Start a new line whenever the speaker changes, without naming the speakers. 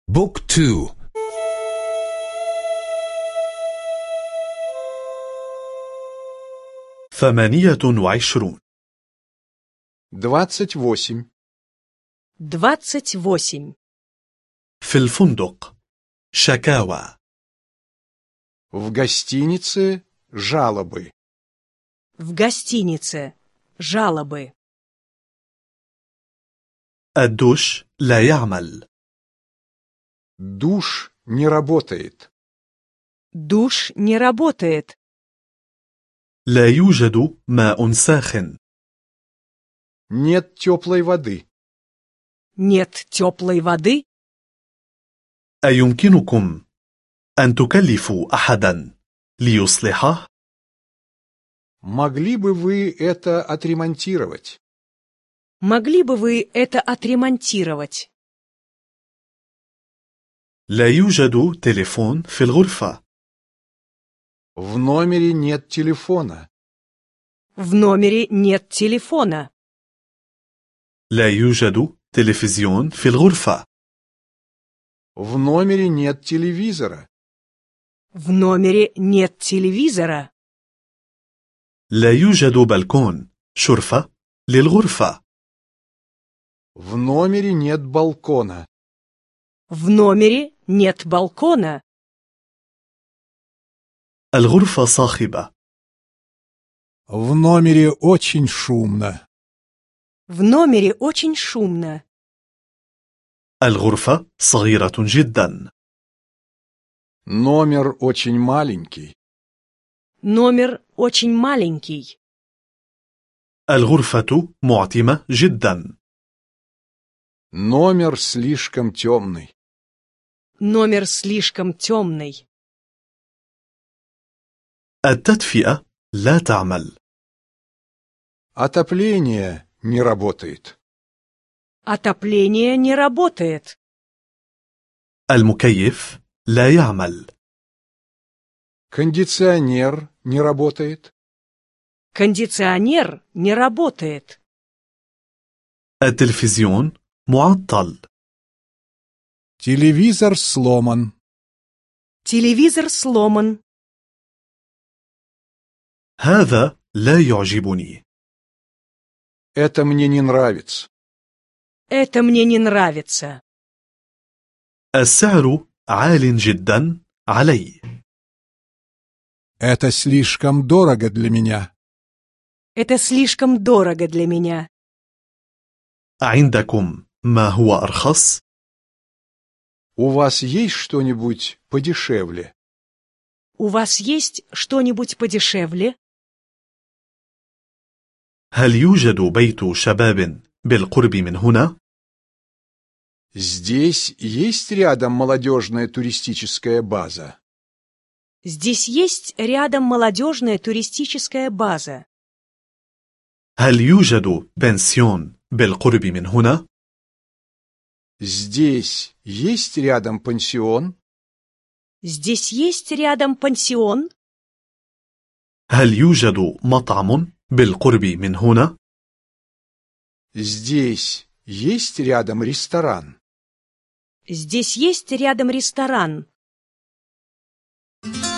بوك تو.
28.
28.
28.
في الفندق. شكاوى.
В гостинице жалобы.
В гостинице. Жалобы.
الدوش لا يعمل.
Душ не работает.
Душ не работает.
لا يوجد ماء ساخن.
Нет теплой воды.
Нет теплой воды.
أيمكنكم أن تكلفوا أحدا ليصلحه؟
Могли бы вы это отремонтировать?
Могли бы вы это отремонтировать?
لا يوجد تليفون في الغرفة.
В номере нет телефона.
В номере нет телефона.
لا يوجد تلفزيون في الغرفة.
В номере нет телевизора.
В номере нет телевизора.
لا يوجد بلكون شرفة للغرفة.
В номере нет балкона.
В номере нет балкона.
الغرفة صاخبة.
В номере очень шумно.
В номере очень шумно.
الغرفة صغيرة جدا.
Номер очень маленький.
Номер очень маленький.
الغرفة معتمة جدا.
Номер слишком темный.
Номер слишком темный.
التدفئة لا تعمل.
Отопление не работает.
Отопление не работает.
المكيف لا يعمل.
Кондиционер не работает.
Кондиционер не работает.
التلفزيون معطل.
Телевизор сломан.
Телевизор сломан.
هذا لا يعجبني.
Это мне не нравится.
Это мне не нравится.
السعر عال جدا علي.
Это слишком дорого для меня.
Это слишком дорого для меня.
عندكم ما هو أرخص؟
У вас есть что-нибудь подешевле?
У вас есть что-нибудь подешевле?
هل يوجد بيت شباب بالقرب من هنا؟
Здесь есть рядом молодежная туристическая база.
Здесь есть рядом молодежная туристическая база.
هل يوجد بنسيون بالقرب من هنا؟
Здесь есть рядом пансион.
Здесь есть рядом пансион.
هل يوجد مطعم بالقرب من هنا؟
Здесь есть рядом ресторан.
Здесь есть рядом ресторан.